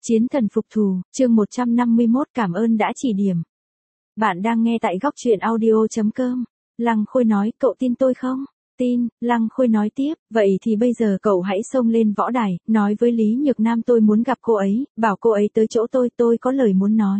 Chiến thần phục thù, chương 151 cảm ơn đã chỉ điểm. Bạn đang nghe tại góc truyện audio.com. Lăng Khôi nói, cậu tin tôi không? Tin, Lăng Khôi nói tiếp, vậy thì bây giờ cậu hãy xông lên võ đài, nói với Lý Nhược Nam tôi muốn gặp cô ấy, bảo cô ấy tới chỗ tôi có lời muốn nói.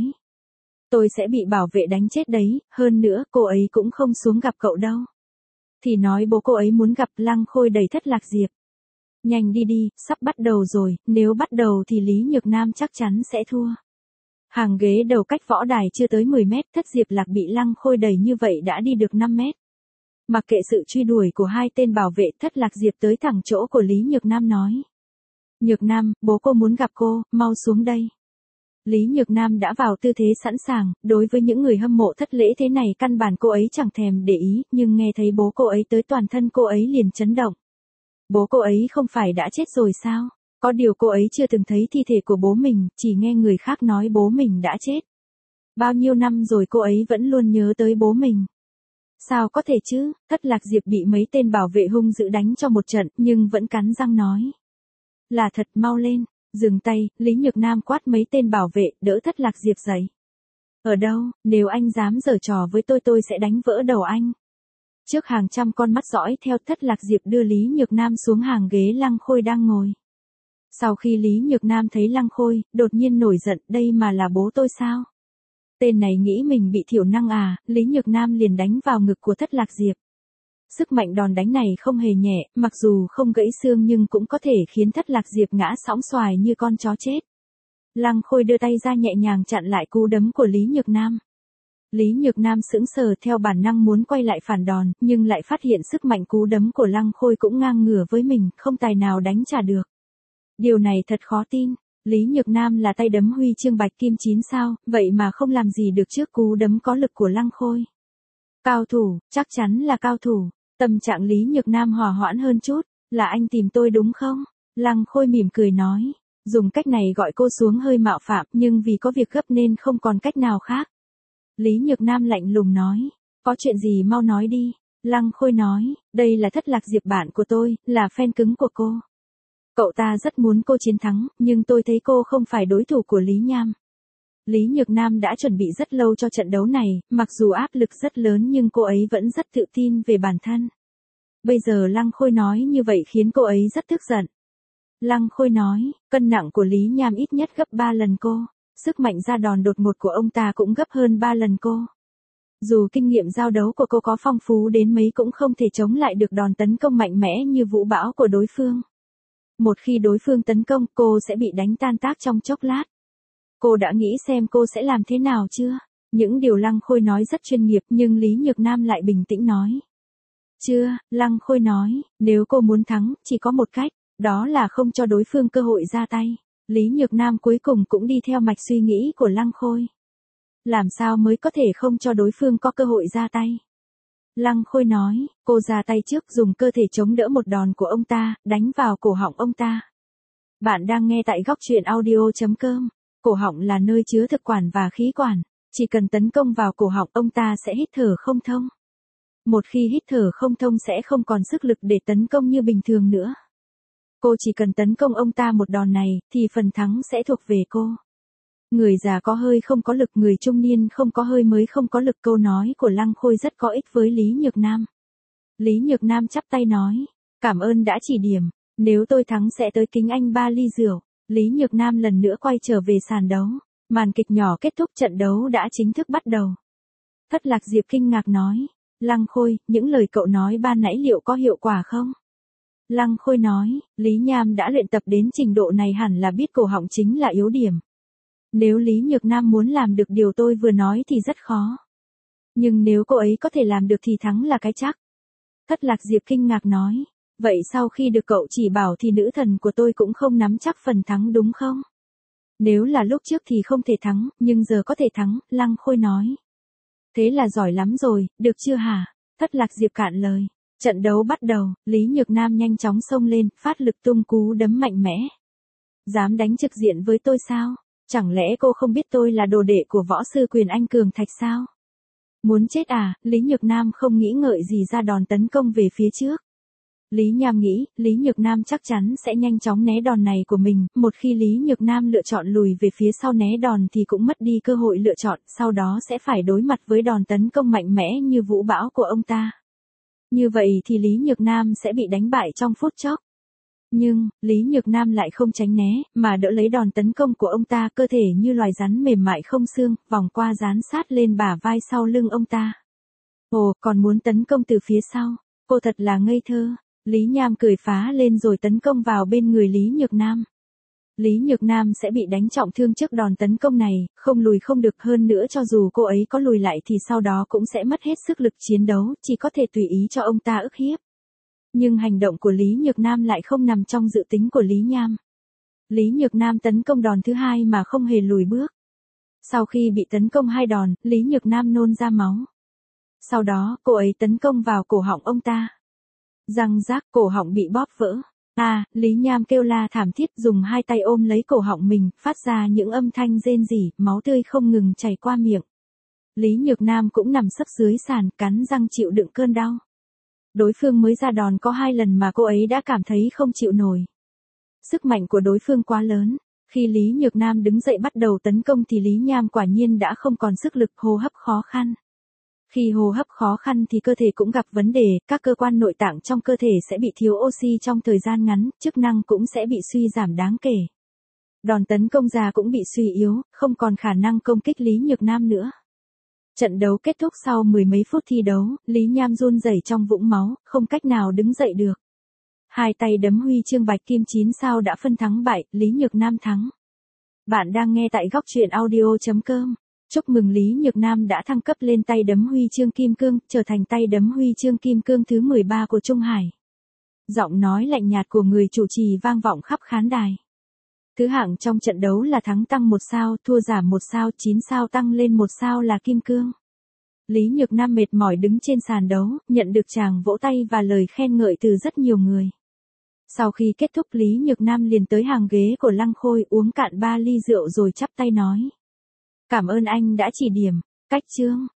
Tôi sẽ bị bảo vệ đánh chết đấy, hơn nữa cô ấy cũng không xuống gặp cậu đâu. Thì nói bố cô ấy muốn gặp. Lăng Khôi đầy thất lạc Diệp. Nhanh đi đi, sắp bắt đầu rồi, nếu bắt đầu thì Lý Nhược Nam chắc chắn sẽ thua. Hàng ghế đầu cách võ đài chưa tới 10 mét, Thất Diệp Lạc bị Lăng Khôi đẩy như vậy đã đi được 5 mét. Mặc kệ sự truy đuổi của hai tên bảo vệ, Thất Lạc Diệp tới thẳng chỗ của Lý Nhược Nam nói. Nhược Nam, bố cô muốn gặp cô, mau xuống đây. Lý Nhược Nam đã vào tư thế sẵn sàng, đối với những người hâm mộ thất lễ thế này căn bản cô ấy chẳng thèm để ý, nhưng nghe thấy bố cô ấy tới toàn thân cô ấy liền chấn động. Bố cô ấy không phải đã chết rồi sao? Có điều cô ấy chưa từng thấy thi thể của bố mình, chỉ nghe người khác nói bố mình đã chết. Bao nhiêu năm rồi cô ấy vẫn luôn nhớ tới bố mình. Sao có thể chứ? Thất Lạc Diệp bị mấy tên bảo vệ hung dữ đánh cho một trận, nhưng vẫn cắn răng nói. Là thật, mau lên, dừng tay. Lý Nhược Nam quát mấy tên bảo vệ, đỡ Thất Lạc Diệp dậy. Ở đâu, nếu anh dám giở trò với tôi sẽ đánh vỡ đầu anh. Trước hàng trăm con mắt dõi theo, Thất Lạc Diệp đưa Lý Nhược Nam xuống hàng ghế Lăng Khôi đang ngồi. Sau khi Lý Nhược Nam thấy Lăng Khôi, đột nhiên nổi giận, đây mà là bố tôi sao? Tên này nghĩ mình bị thiểu năng à? Lý Nhược Nam liền đánh vào ngực của Thất Lạc Diệp. Sức mạnh đòn đánh này không hề nhẹ, mặc dù không gãy xương nhưng cũng có thể khiến Thất Lạc Diệp ngã sóng xoài như con chó chết. Lăng Khôi đưa tay ra nhẹ nhàng chặn lại cú đấm của Lý Nhược Nam. Lý Nhược Nam sững sờ, theo bản năng muốn quay lại phản đòn, nhưng lại phát hiện sức mạnh cú đấm của Lăng Khôi cũng ngang ngửa với mình, không tài nào đánh trả được. Điều này thật khó tin. Lý Nhược Nam là tay đấm huy chương bạch kim 9 sao, vậy mà không làm gì được trước cú đấm có lực của Lăng Khôi. Cao thủ, chắc chắn là cao thủ. Tâm trạng Lý Nhược Nam hòa hoãn hơn chút. Là anh tìm tôi đúng không? Lăng Khôi mỉm cười nói. Dùng cách này gọi cô xuống hơi mạo phạm, nhưng vì có việc gấp nên không còn cách nào khác. Lý Nhược Nam lạnh lùng nói. Có chuyện gì mau nói đi. Lăng Khôi nói. Đây là Thất Lạc Diệp bạn của tôi, là fan cứng của cô. Cậu ta rất muốn cô chiến thắng, nhưng tôi thấy cô không phải đối thủ của Lý Nham. Lý Nhược Nam đã chuẩn bị rất lâu cho trận đấu này, mặc dù áp lực rất lớn nhưng cô ấy vẫn rất tự tin về bản thân. Bây giờ Lăng Khôi nói như vậy khiến cô ấy rất tức giận. Lăng Khôi nói, cân nặng của Lý Nham ít nhất gấp 3 lần cô. Sức mạnh ra đòn đột ngột của ông ta cũng gấp hơn 3 lần cô. Dù kinh nghiệm giao đấu của cô có phong phú đến mấy cũng không thể chống lại được đòn tấn công mạnh mẽ như vũ bão của đối phương. Một khi đối phương tấn công, cô sẽ bị đánh tan tác trong chốc lát. Cô đã nghĩ xem cô sẽ làm thế nào chưa? Những điều Lăng Khôi nói rất chuyên nghiệp nhưng Lý Nhược Nam lại bình tĩnh nói. Chưa, Lăng Khôi nói, nếu cô muốn thắng, chỉ có một cách, đó là không cho đối phương cơ hội ra tay. Lý Nhược Nam cuối cùng cũng đi theo mạch suy nghĩ của Lăng Khôi. Làm sao mới có thể không cho đối phương có cơ hội ra tay? Lăng Khôi nói, cô ra tay trước, dùng cơ thể chống đỡ một đòn của ông ta, đánh vào cổ họng ông ta. Bạn đang nghe tại góc truyện audio.com. Cổ họng là nơi chứa thực quản và khí quản. Chỉ cần tấn công vào cổ họng, ông ta sẽ hít thở không thông. Một khi hít thở không thông sẽ không còn sức lực để tấn công như bình thường nữa. Cô chỉ cần tấn công ông ta một đòn này, thì phần thắng sẽ thuộc về cô. Người già có hơi không có lực, người trung niên không có hơi mới không có lực. Câu nói của Lăng Khôi rất có ích với Lý Nhược Nam. Lý Nhược Nam chắp tay nói, cảm ơn đã chỉ điểm, nếu tôi thắng sẽ tới kính anh 3 ly rượu. Lý Nhược Nam lần nữa quay trở về sàn đấu. Màn kịch nhỏ kết thúc, trận đấu đã chính thức bắt đầu. Thất Lạc Diệp kinh ngạc nói, Lăng Khôi, những lời cậu nói ban nãy liệu có hiệu quả không? Lăng Khôi nói, Lý Nham đã luyện tập đến trình độ này hẳn là biết cổ họng chính là yếu điểm. Nếu Lý Nhược Nam muốn làm được điều tôi vừa nói thì rất khó. Nhưng nếu cô ấy có thể làm được thì thắng là cái chắc. Thất Lạc Diệp kinh ngạc nói, vậy sau khi được cậu chỉ bảo thì nữ thần của tôi cũng không nắm chắc phần thắng đúng không? Nếu là lúc trước thì không thể thắng, nhưng giờ có thể thắng, Lăng Khôi nói. Thế là giỏi lắm rồi, được chưa hả? Thất Lạc Diệp cạn lời. Trận đấu bắt đầu, Lý Nhược Nam nhanh chóng xông lên, phát lực tung cú đấm mạnh mẽ. Dám đánh trực diện với tôi sao? Chẳng lẽ cô không biết tôi là đồ đệ của võ sư Quyền Anh Cường Thạch sao? Muốn chết à? Lý Nhược Nam không nghĩ ngợi gì ra đòn tấn công về phía trước. Lý Nham nghĩ, Lý Nhược Nam chắc chắn sẽ nhanh chóng né đòn này của mình, một khi Lý Nhược Nam lựa chọn lùi về phía sau né đòn thì cũng mất đi cơ hội lựa chọn, sau đó sẽ phải đối mặt với đòn tấn công mạnh mẽ như vũ bão của ông ta. Như vậy thì Lý Nhược Nam sẽ bị đánh bại trong phút chốc. Nhưng, Lý Nhược Nam lại không tránh né, mà đỡ lấy đòn tấn công của ông ta, cơ thể như loài rắn mềm mại không xương, vòng qua dán sát lên bả vai sau lưng ông ta. Ồ, còn muốn tấn công từ phía sau, cô thật là ngây thơ. Lý Nham cười phá lên rồi tấn công vào bên người Lý Nhược Nam. Lý Nhược Nam sẽ bị đánh trọng thương trước đòn tấn công này, không lùi không được, hơn nữa cho dù cô ấy có lùi lại thì sau đó cũng sẽ mất hết sức lực chiến đấu, chỉ có thể tùy ý cho ông ta ức hiếp. Nhưng hành động của Lý Nhược Nam lại không nằm trong dự tính của Lý Nham. Lý Nhược Nam tấn công đòn thứ hai mà không hề lùi bước. Sau khi bị tấn công 2 đòn, Lý Nhược Nam nôn ra máu. Sau đó, cô ấy tấn công vào cổ họng ông ta. Răng rác, cổ họng bị bóp vỡ. Lý Nham kêu la thảm thiết, dùng 2 tay ôm lấy cổ họng mình, phát ra những âm thanh rên rỉ, máu tươi không ngừng chảy qua miệng. Lý Nhược Nam cũng nằm sấp dưới sàn, cắn răng chịu đựng cơn đau. Đối phương mới ra đòn có 2 lần mà cô ấy đã cảm thấy không chịu nổi. Sức mạnh của đối phương quá lớn. Khi Lý Nhược Nam đứng dậy bắt đầu tấn công thì Lý Nham quả nhiên đã không còn sức lực, hô hấp khó khăn. Khi hô hấp khó khăn thì cơ thể cũng gặp vấn đề, các cơ quan nội tạng trong cơ thể sẽ bị thiếu oxy trong thời gian ngắn, chức năng cũng sẽ bị suy giảm đáng kể. Đòn tấn công ra cũng bị suy yếu, không còn khả năng công kích Lý Nhược Nam nữa. Trận đấu kết thúc sau 10 mấy phút thi đấu, Lý Nham run rẩy trong vũng máu, không cách nào đứng dậy được. 2 tay đấm huy chương bạch kim 9 sao đã phân thắng bại, Lý Nhược Nam thắng. Bạn đang nghe tại góc truyện audio.com. Chúc mừng Lý Nhược Nam đã thăng cấp lên tay đấm huy chương kim cương, trở thành tay đấm huy chương kim cương thứ 13 của Trung Hải. Giọng nói lạnh nhạt của người chủ trì vang vọng khắp khán đài. Thứ hạng trong trận đấu là thắng tăng 1 sao, thua giảm 1 sao, 9 sao tăng lên 1 sao là kim cương. Lý Nhược Nam mệt mỏi đứng trên sàn đấu, nhận được tràng vỗ tay và lời khen ngợi từ rất nhiều người. Sau khi kết thúc, Lý Nhược Nam liền tới hàng ghế của Lăng Khôi, uống cạn 3 ly rượu rồi chắp tay nói. Cảm ơn anh đã chỉ điểm. Cách chương.